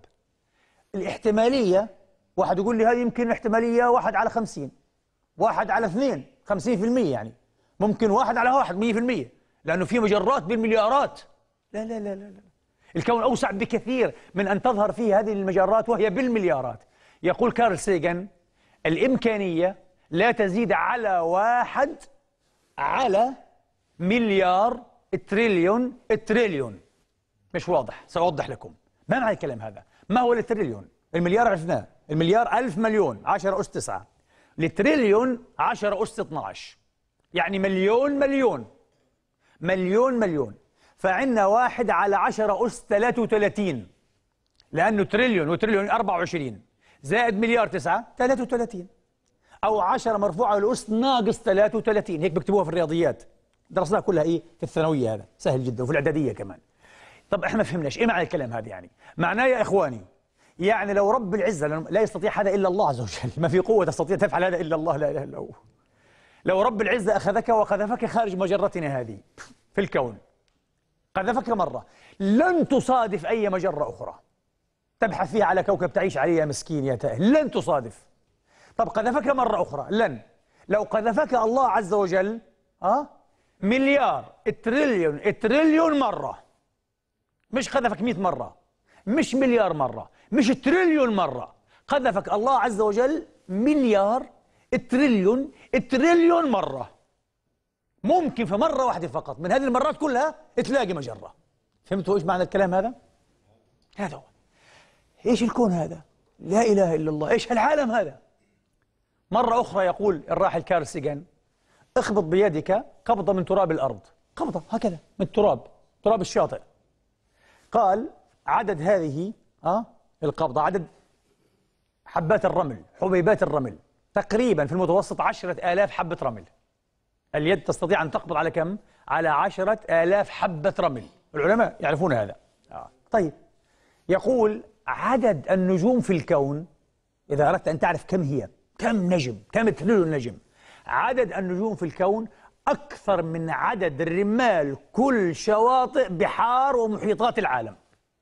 الاحتمالية، واحد يقول لي هذه يمكن احتمالية واحد على خمسين، واحد على اثنين، خمسين في المية، يعني ممكن واحد على واحد، مية في المية، لأنه في مجرات بالمليارات. لا لا لا لا لا، الكون أوسع بكثير من أن تظهر فيه هذه المجرات وهي بالمليارات. يقول كارل سيغن: الإمكانية لا تزيد على واحد على مليار تريليون تريليون. مش واضح، سأوضح لكم ما معنى الكلام هذا. ما هو التريليون؟ المليار عرفناه، المليار ألف مليون، عشرة أس تسعة. التريليون عشرة أس اثناشر، يعني مليون مليون مليون مليون. فعندنا واحد على عشرة أس ثلاثة وثلاثين، لأنه تريليون وتريليون أربعة وعشرين زائد مليار تسعة ثلاثة وثلاثين، أو عشرة مرفوعة للأس ناقص ثلاثة وثلاثين. هيك بكتبوها في الرياضيات، درسناها كلها إيه في الثانوية، هذا سهل جدا، وفي الإعدادية كمان. طب إحنا ما فهمناش إيه معنى الكلام هذا. يعني معناه يا إخواني، يعني لو رب العزة لا يستطيع هذا إلا الله عز وجل، ما في قوة تستطيع تفعل هذا إلا الله، لا إله إلا هو. لو رب العزة أخذك وقذفك خارج مجرتنا هذه في الكون، قذفك مرة، لن تصادف أي مجرة أخرى تبحث فيها على كوكب تعيش عليه يا مسكين يا تائه، لن تصادف. طب قذفك مرة أخرى، لن. لو قذفك الله عز وجل أه؟ مليار تريليون تريليون مرة، مش قذفك مئة مرة، مش مليار مرة، مش تريليون مرة، قذفك الله عز وجل مليار تريليون تريليون مرة. ممكن في مرة واحدة فقط من هذه المرات كلها تلاقي مجرة. فهمتوا ايش معنى الكلام هذا؟ هذا هو. ايش الكون هذا؟ لا إله إلا الله. ايش هالعالم هذا؟ مرة أخرى يقول الراحل كارل سيغن: اخبط بيدك قبضة من تراب الأرض، قبضة هكذا من التراب، تراب الشاطئ. قال: عدد هذه أه القبضة، عدد حبات الرمل، حبيبات الرمل، تقريبا في المتوسط عشرة آلاف حبة رمل. اليد تستطيع أن تقبض على كم؟ على عشرة آلاف حبة رمل. العلماء يعرفون هذا. آه. طيب، يقول: عدد النجوم في الكون، إذا أردت أن تعرف كم هي، كم نجم، كم تريليون نجم، عدد النجوم في الكون أكثر من عدد رمال كل شواطئ بحار ومحيطات العالم.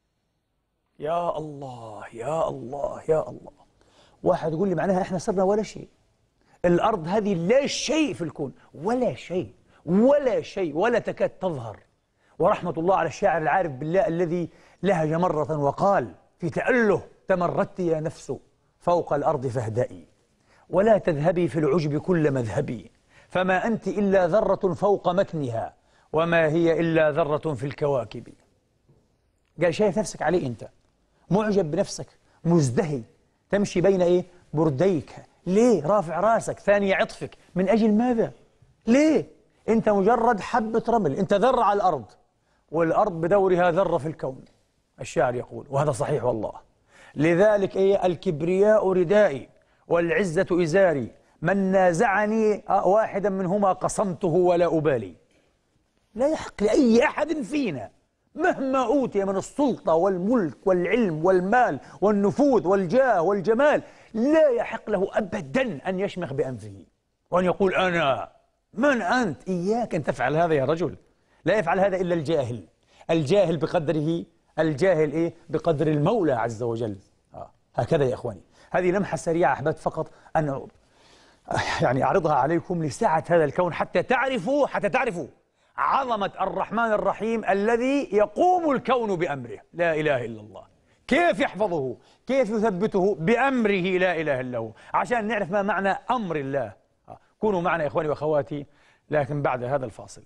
يا الله يا الله يا الله. واحد يقول لي معناها إحنا صرنا ولا شيء، الأرض هذه لا شيء في الكون، ولا شيء ولا شيء، ولا تكاد تظهر. ورحمة الله على الشاعر العارف بالله الذي لهج مرة وقال في تأله: تمردت يا نفس فوق الأرض فاهدئي، ولا تذهبي في العجب كل مذهبي، فما أنت إلا ذرة فوق مكنها، وما هي إلا ذرة في الكواكب. قال: شايف نفسك عليه أنت، معجب بنفسك، مزدهي، تمشي بين إيه؟ برديك. ليه؟ رافع راسك، ثاني عطفك، من أجل ماذا؟ ليه؟ أنت مجرد حبة رمل، أنت ذرة على الأرض، والأرض بدورها ذرة في الكون. الشاعر يقول، وهذا صحيح والله: لذلك إيه؟ الكبرياء ردائي والعزة إزاري، من نازعني واحدا منهما قصمته ولا أبالي. لا يحق لأي أحد فينا مهما أوتي من السلطة والملك والعلم والمال والنفوذ والجاه والجمال، لا يحق له أبدا أن يشمخ بأنفه وأن يقول: أنا. من أنت؟ إياك أن تفعل هذا يا رجل. لا يفعل هذا إلا الجاهل. الجاهل بقدره، الجاهل إيه؟ بقدر المولى عز وجل. آه. هكذا يا إخواني. هذه لمحة سريعة أحببت فقط أن يعني أعرضها عليكم لسعة هذا الكون، حتى تعرفوا حتى تعرفوا عظمة الرحمن الرحيم الذي يقوم الكون بأمره. لا إله إلا الله. كيف يحفظه؟ كيف يثبته؟ بأمره لا إله إلا هو. عشان نعرف ما معنى أمر الله. كونوا معنا إخواني وأخواتي، لكن بعد هذا الفاصل.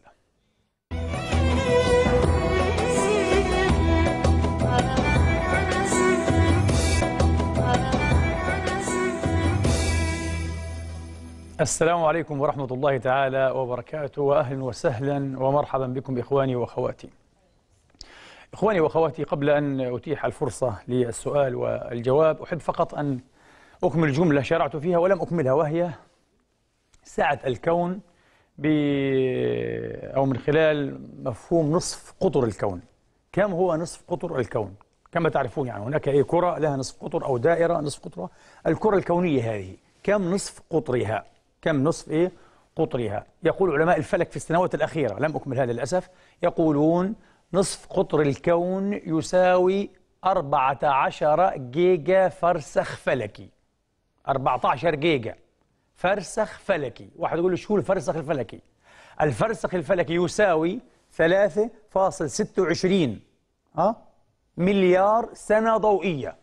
السلام عليكم ورحمة الله تعالى وبركاته، وأهلا وسهلا ومرحبا بكم إخواني وأخواتي. إخواني وأخواتي، قبل أن أتيح الفرصة للسؤال والجواب أحب فقط أن أكمل جملة شرعت فيها ولم أكملها، وهي سعة الكون ب أو من خلال مفهوم نصف قطر الكون. كم هو نصف قطر الكون؟ كما تعرفون يعني هناك أي كرة لها نصف قطر أو دائرة نصف قطرها. الكرة الكونية هذه كم نصف قطرها؟ كم نصف إيه قطرها؟ يقول علماء الفلك في السنوات الأخيرة، لم أكمل هذا للأسف، يقولون نصف قطر الكون يساوي أربعة عشر جيجا فرسخ فلكي. أربعة عشر جيجا فرسخ فلكي. واحد يقول لي شو الفرسخ الفلكي؟ الفرسخ الفلكي يساوي ثلاثة فاصلة ستة وعشرين أه؟ مليار سنة ضوئية،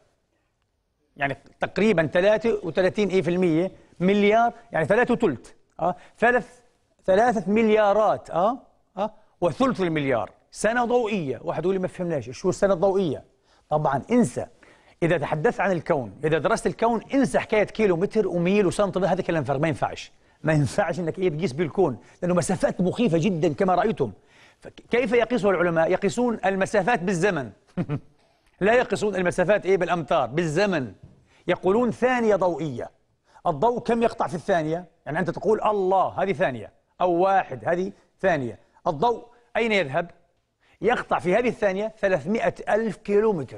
يعني تقريبا ثلاثة وثلاثين إيه في المية مليار، يعني ثلاثة وثلث أه؟ ثلاث ثلاثة مليارات أه؟ أه؟ وثلث المليار سنة ضوئية. واحد يقول لي ما فهمناش شو السنة الضوئية. طبعا انسى، إذا تحدثت عن الكون، إذا درست الكون، انسى حكاية كيلو متر وميل وسنتيمتر، هذا كلام فارغ، ما ينفعش ما ينفعش إنك إيه تقيس بالكون، لأنه مسافات مخيفة جدا كما رأيتم. كيف يقيسها العلماء؟ يقيسون المسافات بالزمن لا يقيسون المسافات إيه بالأمتار، بالزمن. يقولون ثانية ضوئية. الضوء كم يقطع في الثانية؟ يعني أنت تقول الله هذه ثانية، أو واحد هذه ثانية. الضوء أين يذهب؟ يقطع في هذه الثانية ثلاثمائة ألف كيلومتر،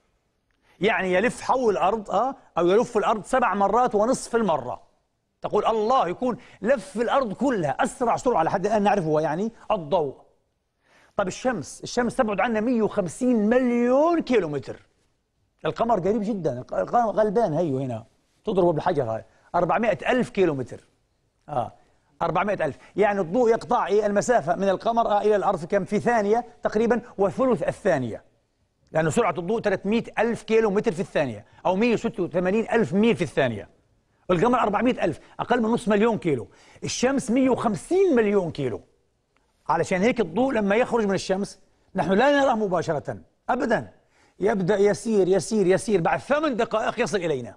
يعني يلف حول الأرض أه؟ أو يلف الأرض سبع مرات ونصف المرة. تقول الله يكون لف الأرض كلها أسرع سرعة لحد الآن نعرفها يعني الضوء. طب الشمس، الشمس تبعد عنا مئة وخمسين مليون كيلومتر. القمر قريب جدا، القمر غلبان هيو هنا تضربه بالحجر هاي أربعمائة ألف كيلومتر. آه أربعمائة ألف، يعني الضوء يقطع إيه المسافة من القمر آه إلى الأرض كم؟ في ثانية تقريبا وثلث الثانية، لأن سرعة الضوء ثلاثمائة ألف كيلو متر في الثانية أو مئة وستة وثمانين ألف ميل في الثانية. القمر أربعمائة ألف، أقل من نصف مليون كيلو. الشمس مئة وخمسين مليون كيلو. علشان هيك الضوء لما يخرج من الشمس نحن لا نراه مباشرة أبدا، يبدأ يسير يسير يسير، بعد ثمان دقائق يصل إلينا.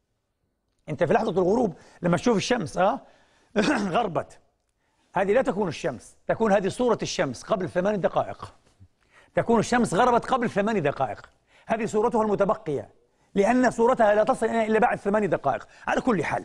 أنت في لحظة الغروب لما تشوف الشمس أه غربت، هذه لا تكون الشمس، تكون هذه صورة الشمس قبل ثمان دقائق. تكون الشمس غربت قبل ثمان دقائق، هذه صورتها المتبقية، لأن صورتها لا تصل إلا بعد ثمان دقائق. على كل حال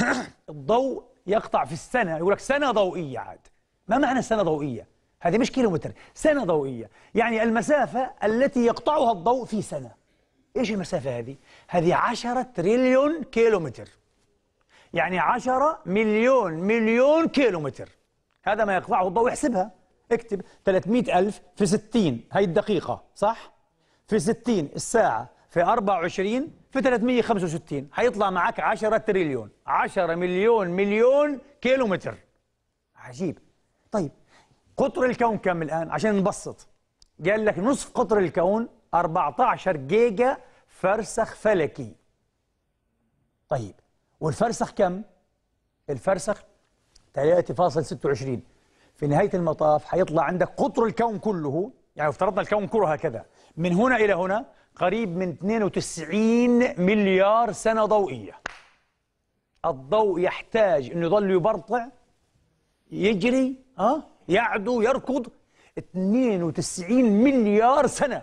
الضوء يقطع في السنة، يقول لك سنة ضوئية. عاد ما معنى سنة ضوئية؟ هذه مش كيلومتر، سنة ضوئية، يعني المسافة التي يقطعها الضوء في سنة. إيش المسافة هذه؟ هذه عشرة تريليون كيلومتر، يعني عشرة مليون مليون كيلومتر. هذا ما يقطعه الضوء. احسبها، اكتب ثلاثمائة ألف في ستين، هاي الدقيقة صح؟ في ستين الساعة، في أربعة وعشرين، في ثلاثمائة وخمسة وستين، هيطلع معك عشرة تريليون، عشرة مليون مليون كيلومتر. عجيب. طيب قطر الكون كم الآن عشان نبسط؟ قال لك نصف قطر الكون أربعة عشر جيجا فرسخ فلكي. طيب والفرسخ كم؟ الفرسخ ثلاثة فاصلة ستة وعشرين. في نهاية المطاف حيطلع عندك قطر الكون كله، يعني افترضنا الكون كله هكذا من هنا إلى هنا قريب من اثنين وتسعين مليار سنة ضوئية. الضوء يحتاج أنه يظل يبرطع يجري أه؟ يعدو يركض اثنين وتسعين مليار سنة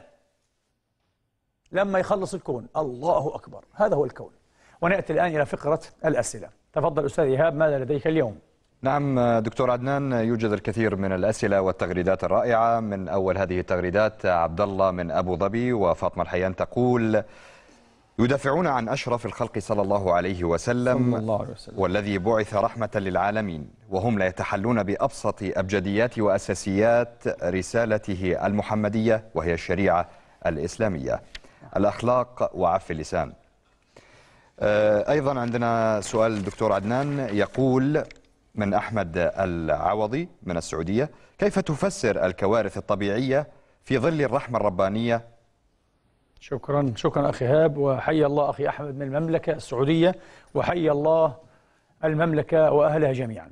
لما يخلص الكون. الله أكبر، هذا هو الكون. ونأتي الآن إلى فقرة الأسئلة. تفضل أستاذ إيهاب، ماذا لديك اليوم؟ نعم دكتور عدنان، يوجد الكثير من الأسئلة والتغريدات الرائعة. من أول هذه التغريدات عبد الله من أبو ظبي، وفاطمة الحيان تقول: يدافعون عن أشرف الخلق صلى الله عليه وسلم, صلى الله عليه وسلم والذي بعث رحمة للعالمين، وهم لا يتحلون بأبسط أبجديات وأساسيات رسالته المحمدية، وهي الشريعة الإسلامية، الأخلاق وعف اللسان. أيضا عندنا سؤال دكتور عدنان، يقول من أحمد العوضي من السعودية: كيف تفسر الكوارث الطبيعية في ظل الرحمة الربانية؟ شكرا شكرا أخي هاب، وحي الله أخي أحمد من المملكة السعودية، وحي الله المملكة وأهلها جميعا؟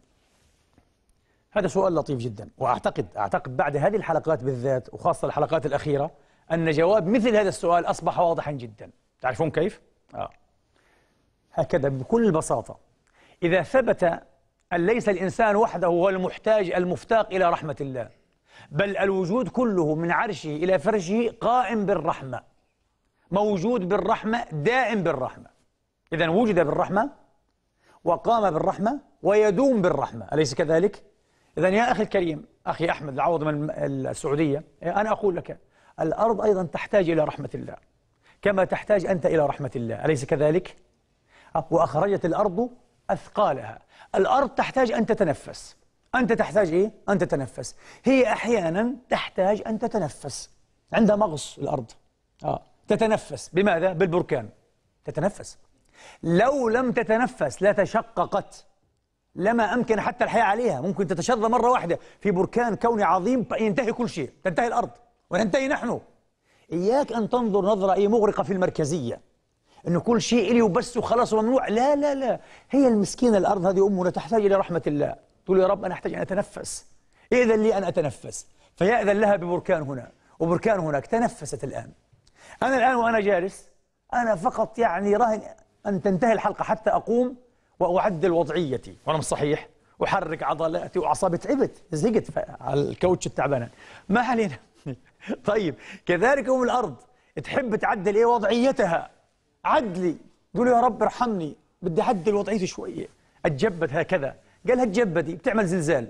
هذا سؤال لطيف جدا، وأعتقد أعتقد بعد هذه الحلقات بالذات وخاصة الحلقات الأخيرة أن جواب مثل هذا السؤال أصبح واضحا جدا. تعرفون كيف؟ آه. هكذا بكل بساطة، إذا ثبت أن ليس الإنسان وحده هو المحتاج المفتاق إلى رحمة الله، بل الوجود كله من عرشه إلى فرشه قائم بالرحمة، موجود بالرحمة، دائم بالرحمة، إذن وجد بالرحمة وقام بالرحمة ويدوم بالرحمة، أليس كذلك؟ إذن يا أخي الكريم، أخي أحمد العوض من السعودية، أنا أقول لك الأرض أيضا تحتاج إلى رحمة الله كما تحتاج أنت إلى رحمة الله، أليس كذلك؟ وأخرجت الأرض أثقالها. الأرض تحتاج أن تتنفس، أنت تحتاج إيه؟ أن تتنفس. هي أحيانا تحتاج أن تتنفس، عندها مغص الأرض آه. تتنفس بماذا؟ بالبركان تتنفس. لو لم تتنفس لتشققت، لما أمكن حتى الحياة عليها، ممكن تتشظى مرة واحدة في بركان كوني عظيم ينتهي كل شيء، تنتهي الأرض وننتهي نحن. إياك أن تنظر نظرة إيه مغرقة في المركزية، إنه كل شيء إلي وبس وخلاص وممنوع. لا لا لا، هي المسكينة الأرض هذه أمنا تحتاج إلى رحمة الله. تقول يا رب أنا أحتاج أن أتنفس، إذن لي أن أتنفس، فيأذن لها ببركان هنا وبركان هناك. تنفست الآن. أنا الآن وأنا جالس، أنا فقط يعني راهن أن تنتهي الحلقة حتى أقوم وأعدل وضعيتي، وأنا مش صحيح، أحرك عضلاتي وأعصابي، تعبت زهقت على الكاوتش التعبانة، ما علينا. طيب كذلك أم الأرض تحب تعدل إيه وضعيتها، عدلي، تقول يا رب ارحمني، بدي أعدل وضعيتي شوية، أتجبد هكذا، قالها تجبدي، بتعمل زلزال.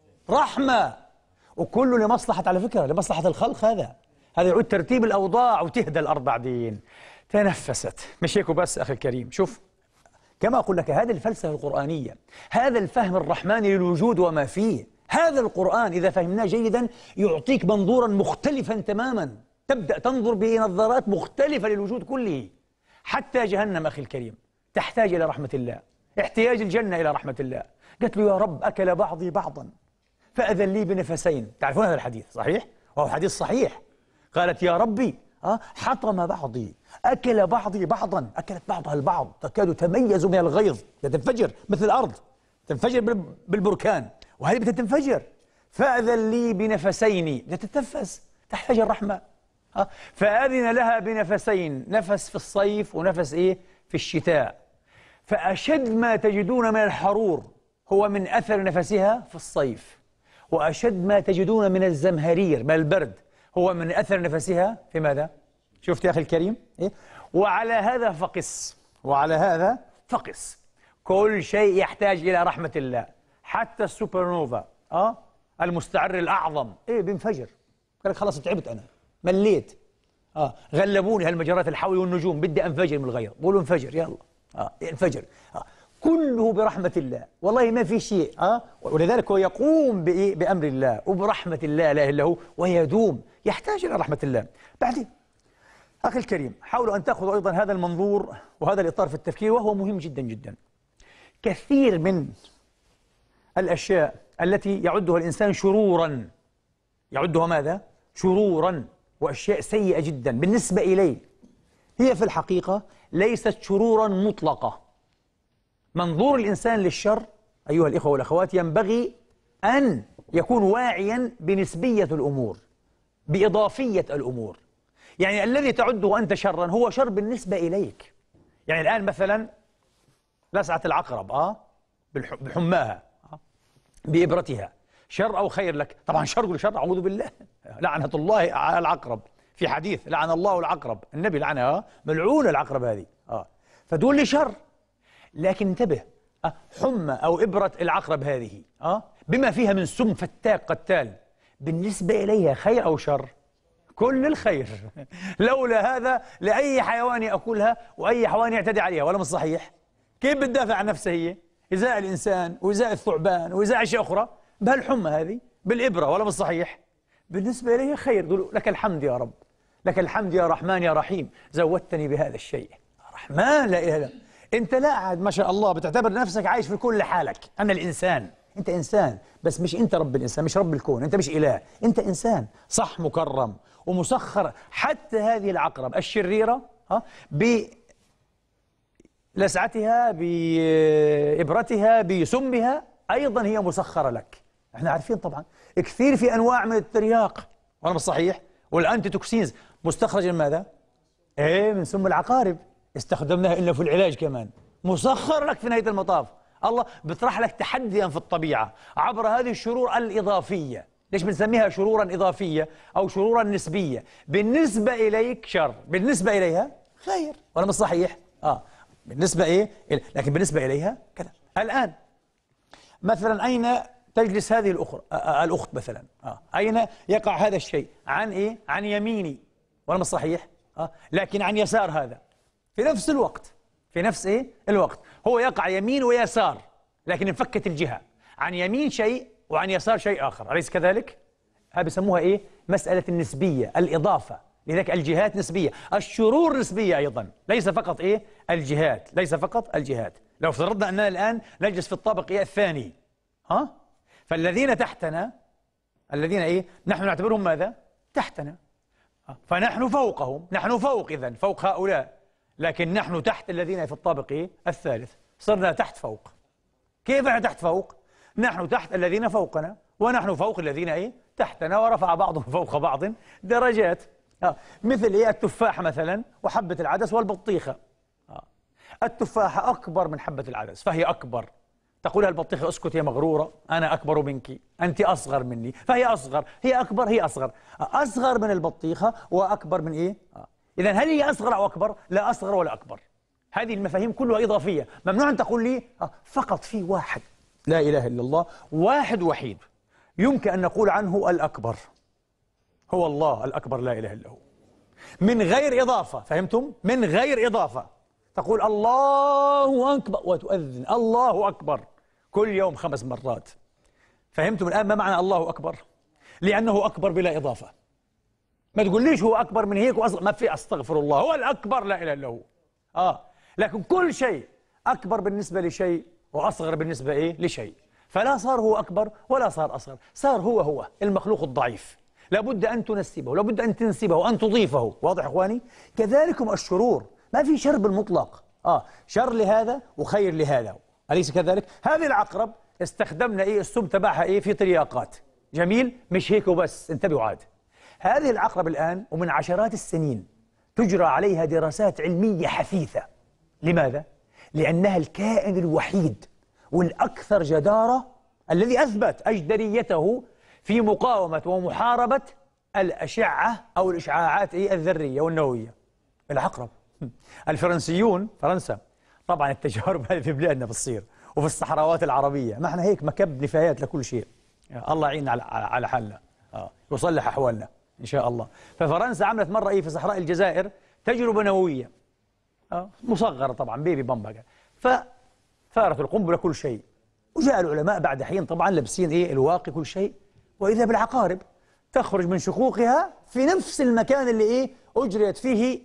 رحمة، وكله لمصلحة، على فكرة لمصلحة الخلق، هذا هذا يعود ترتيب الأوضاع وتهدى الأرض بعدين. تنفست، مش هيك وبس أخي الكريم. شوف كما أقول لك، هذه الفلسفة القرآنية، هذا الفهم الرحماني للوجود وما فيه، هذا القرآن إذا فهمناه جيدا يعطيك منظورا مختلفا تماما، تبدأ تنظر بنظارات مختلفة للوجود كله. حتى جهنم أخي الكريم تحتاج إلى رحمة الله، احتياج الجنة إلى رحمة الله. قالت له يا رب أكل بعضي بعضا فأذن لي بنفسين. تعرفون هذا الحديث صحيح؟ وهو حديث صحيح. قالت يا ربي أه حطم بعضي، أكل بعضي بعضا، أكلت بعضها البعض، تكاد تميز من الغيظ، تنفجر مثل الأرض، تنفجر بالبركان، وهذه بتنفجر. فأذن لي بنفسين، بتتنفس، تحتاج الرحمة. أه؟ فأذن لها بنفسين، نفس في الصيف ونفس إيه في الشتاء. فأشد ما تجدون من الحرور هو من أثر نفسها في الصيف، وأشد ما تجدون من الزمهرير من البرد هو من أثر نفسها في ماذا؟ شفت يا أخي الكريم؟ إيه؟ وعلى هذا فقس، وعلى هذا فقس، كل شيء يحتاج إلى رحمة الله، حتى السوبر نوفا أه؟ المستعر الأعظم إيه بينفجر. قال لك خلاص تعبت أنا، مليت، آه غلبوني هالمجرات الحول والنجوم، بدي أنفجر من الغيظ، قولوا انفجر يلا، آه انفجر، آه كله برحمة الله، والله ما في شيء، آه ولذلك هو يقوم بإيه؟ بأمر الله وبرحمة الله لا إله إلا هو، ويدوم، يحتاج إلى رحمة الله. بعدين أخي الكريم حاولوا أن تأخذوا أيضا هذا المنظور وهذا الإطار في التفكير، وهو مهم جدا جدا. كثير من الأشياء التي يعدها الإنسان شرورا، يعدها ماذا؟ شرورا وأشياء سيئة جدا بالنسبة إليه، هي في الحقيقة ليست شرورا مطلقة. منظور الإنسان للشر أيها الإخوة والأخوات ينبغي أن يكون واعيا بنسبية الأمور، بإضافية الأمور. يعني الذي تعده أنت شرا هو شر بالنسبة إليك. يعني الآن مثلا لسعة العقرب آه بحماها آه؟ بإبرتها، شر أو خير لك؟ طبعا شر وشر، أعوذ بالله، لعنة الله على العقرب، في حديث لعن الله العقرب، النبي لعنها، ملعون العقرب هذه آه. فتقول لي شر، لكن انتبه، آه حمى أو إبرة العقرب هذه آه بما فيها من سم فتاك قتال، بالنسبة إليها خير أو شر؟ كل الخير. لولا هذا لأي حيوان يأكلها وأي حيوان يعتدي عليها، ولا مش صحيح؟ كيف بتدافع عن نفسها هي؟ إزاء الإنسان وإزاء الثعبان وإزاء أشياء أخرى بهالحمى هذه بالإبرة، ولا مش صحيح؟ بالنسبة إليه خير، تقول لك الحمد يا رب، لك الحمد يا رحمن يا رحيم، زودتني بهذا الشيء. رحمن لا إله إلا أنت، لا عاد ما شاء الله بتعتبر نفسك عايش في كل حالك. أنا الإنسان، أنت إنسان، بس مش أنت رب الإنسان، مش رب الكون، أنت مش إله، أنت إنسان صح، مكرم ومسخر. حتى هذه العقرب الشريرة ها ب لسعتها، بإبرتها، بسمها، أيضا هي مسخرة لك. احنا عارفين طبعا كثير في أنواع من الترياق، وأنا صحيح، والأنتي توكسينز مستخرجة من ماذا؟ إيه، من سم العقارب، استخدمناها إلا في العلاج كمان، مسخر لك في نهاية المطاف. الله بيطرح لك تحديا في الطبيعة عبر هذه الشرور الإضافية. ليش بنسميها شرورا إضافية أو شرورا نسبية؟ بالنسبة إليك شر، بالنسبة إليها خير، ولا مش صحيح؟ آه بالنسبة إيه؟ لكن بالنسبة إليها كذا. الآن مثلا أين تجلس هذه الأخرى آه الأخت مثلا؟ آه أين يقع هذا الشيء؟ عن إيه؟ عن يميني، ولا مش صحيح؟ آه لكن عن يسار هذا في نفس الوقت، في نفس إيه؟ الوقت هو يقع يمين ويسار، لكن انفكت الجهة، عن يمين شيء وعن يسار شيء آخر، أليس كذلك؟ هذا بيسموها إيه؟ مسألة النسبية، الإضافة. لذلك الجهات نسبية، الشرور نسبية أيضا، ليس فقط إيه؟ الجهات، ليس فقط الجهات. لو افترضنا أننا الآن نجلس في الطابق إيه؟ الثاني، ها؟ فالذين تحتنا، الذين إيه؟ نحن نعتبرهم ماذا؟ تحتنا، فنحن فوقهم، نحن فوق، إذن فوق هؤلاء، لكن نحن تحت الذين في الطابق إيه؟ الثالث. صرنا تحت فوق. كيف نحن تحت فوق؟ نحن تحت الذين فوقنا، ونحن فوق الذين إيه؟ تحتنا، ورفع بعضهم فوق بعض درجات. آه. مثل إيه؟ التفاح مثلا وحبة العدس والبطيخة. آه. التفاحة أكبر من حبة العدس فهي أكبر. تقولها البطيخة اسكت يا مغرورة، أنا أكبر منك، أنت أصغر مني، فهي أصغر، هي أكبر، هي أصغر. آه. أصغر من البطيخة وأكبر من إيه؟ آه. إذن هل هي أصغر أو أكبر؟ لا أصغر ولا أكبر. هذه المفاهيم كلها إضافية. ممنوع أن تقول لي آه. فقط في واحد، لا إله إلا الله، واحد وحيد يمكن أن نقول عنه الأكبر، هو الله الأكبر، لا إله إلا هو، من غير إضافة. فهمتم؟ من غير إضافة. تقول الله أكبر وتؤذن الله أكبر كل يوم خمس مرات. فهمتم الآن ما معنى الله أكبر؟ لأنه أكبر بلا إضافة. ما تقوليش هو أكبر من هيك وأصلا ما في، أستغفر الله، هو الأكبر لا إله إلا هو. آه لكن كل شيء أكبر بالنسبة لشيء وأصغر بالنسبة إيه؟ لشيء. فلا صار هو أكبر ولا صار أصغر، صار هو هو المخلوق الضعيف، لابد أن تنسبه، لابد أن تنسبه وأن تضيفه. واضح إخواني؟ كذلكم الشرور، ما في شر بالمطلق، آه شر لهذا وخير لهذا، أليس كذلك؟ هذه العقرب استخدمنا إيه؟ السم تبعها إيه؟ في ترياقات. جميل؟ مش هيك وبس، انتبهوا عاد. هذه العقرب الآن ومن عشرات السنين تجرى عليها دراسات علمية حثيثة. لماذا؟ لأنها الكائن الوحيد والأكثر جدارة الذي أثبت أجدريته في مقاومة ومحاربة الأشعة أو الإشعاعات الذرية والنووية. العقرب. الفرنسيون، فرنسا طبعا التجارب هذه في بلادنا بتصير وفي الصحراوات العربية، ما احنا هيك مكب نفايات لكل شيء. الله يعيننا على على حالنا، آه. يصلح أحوالنا إن شاء الله. ففرنسا عملت مرة إيه في صحراء الجزائر تجربة نووية، آه. مصغرة طبعا، بيبي بامبا، فثارت القنبلة كل شيء، وجاء العلماء بعد حين طبعا لابسين إيه الواقي كل شيء، وإذا بالعقارب تخرج من شقوقها في نفس المكان اللي إيه أجريت فيه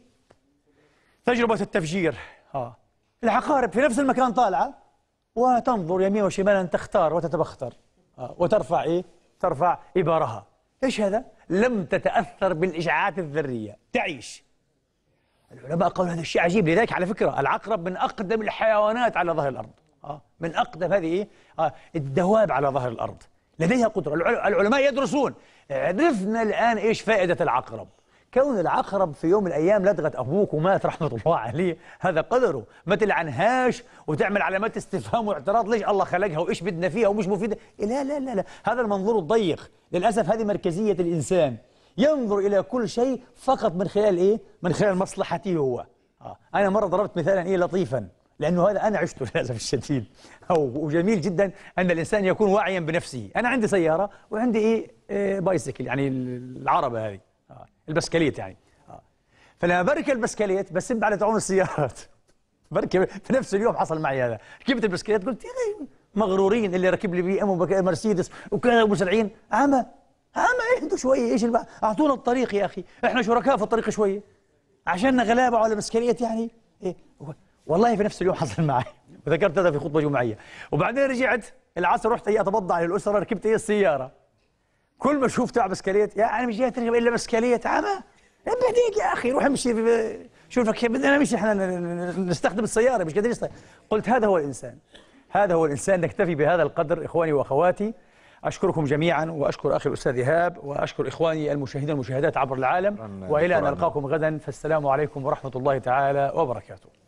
تجربة التفجير. آه. العقارب في نفس المكان طالعة وتنظر يمين وشمالا، تختار وتتبختر، آه. وترفع إيه؟ ترفع إبارها. إيش هذا؟ لم تتأثر بالإشعاعات الذرية، تعيش. العلماء قالوا هذا الشيء عجيب. لذلك على فكرة العقرب من أقدم الحيوانات على ظهر الأرض، آه. من أقدم هذه إيه؟ آه. الدواب على ظهر الأرض، لديها قدرة. العلماء يدرسون. عرفنا الآن إيش فائدة العقرب. كون العقرب في يوم من الأيام لدغت أبوك ومات رحمة الله عليه، هذا قدره. ما تلعنهاش وتعمل علامات استفهام واعتراض، ليش الله خلقها وإيش بدنا فيها ومش مفيدة. لا لا لا لا، هذا المنظور الضيق. للأسف هذه مركزية الإنسان، ينظر إلى كل شيء فقط من خلال إيه؟ من خلال مصلحته هو. آه. أنا مرة ضربت مثالا إيه لطيفا، لأنه هذا أنا عشته للأسف الشديد، وجميل جدا أن الإنسان يكون واعيا بنفسه. أنا عندي سيارة وعندي إيه, إيه بايسكل، يعني العربة هذه، آه. البسكليت يعني، آه. فلما بركب البسكليت بسب على تعون السيارات. بركب في نفس اليوم حصل معي هذا، ركبت البسكليت قلت يا أخي مغرورين، اللي ركب لي بي ام ومرسيدس وكذا ومسرعين، عمى عمى اهدوا شويه، ايش البقى؟ اعطونا الطريق يا اخي، احنا شركاء في الطريق شويه، عشاننا غلابه على بسكليت يعني إيه؟ والله في نفس اليوم حصل معي، وذكرت هذا في خطبه جمعيه. وبعدين رجعت العصر رحت هي اتبضع للاسره، ركبت هي السياره، كل ما اشوف تبع بسكليت، يعني مش جاي تركب الا بسكليت، عمى ابعديك يا اخي، روح امشي شوف كيف بدنا نمشي احنا نستخدم السياره مش قادرين. قلت هذا هو الانسان، هذا هو الانسان. نكتفي بهذا القدر اخواني واخواتي. اشكركم جميعا واشكر اخي الاستاذ ايهاب واشكر اخواني المشاهدين والمشاهدات عبر العالم، والى ان نلقاكم غدا، فالسلام عليكم ورحمه الله تعالى وبركاته.